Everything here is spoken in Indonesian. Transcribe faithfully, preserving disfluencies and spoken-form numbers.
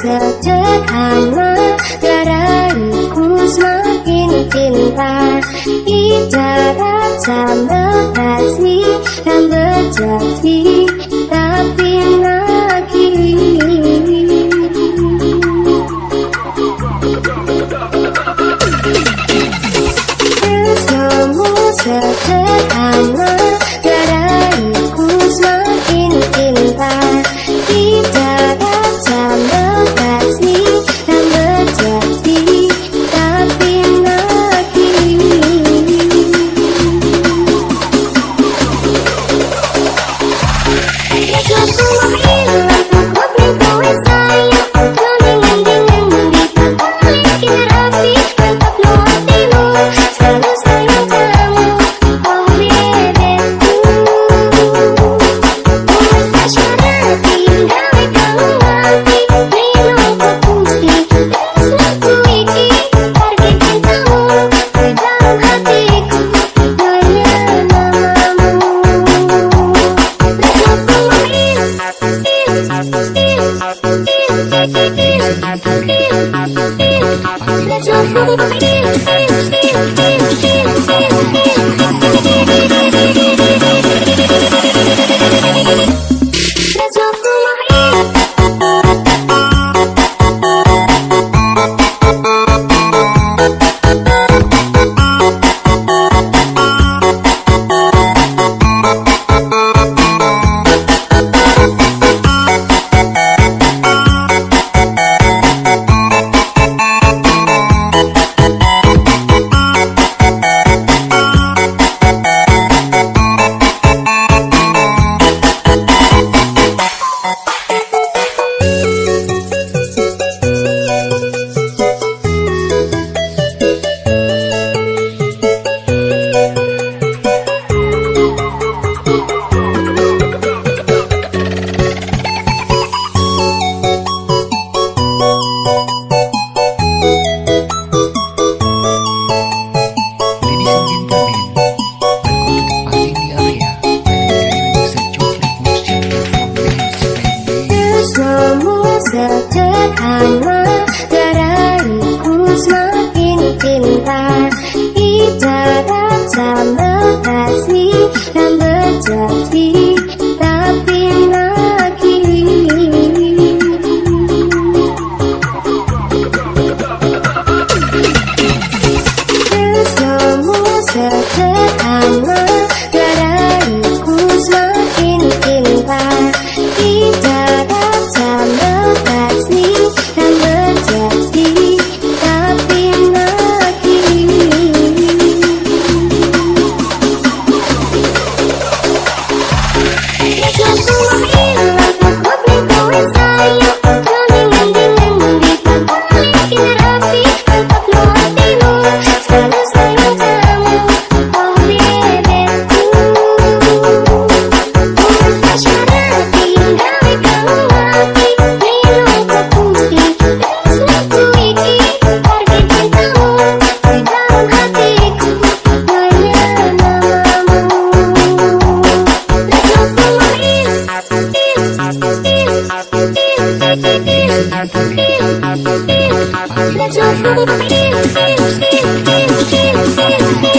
sederhana, garaiku semakin cinta. Ibarat sambal kasih dan berjanji tapi lagi. Senyummu sederhana, garaiku semakin cinta. Ibarat sambal kasih dan berjanji tapi lagi. Sederhana, garaiku semakin cinta. Ibarat sambal kasih dan berjanji tapi lagi. Senyummu sederhana, garaiku semakin cinta. Ibarat sambal kasih dan berjanji tapi lagi. Let's go.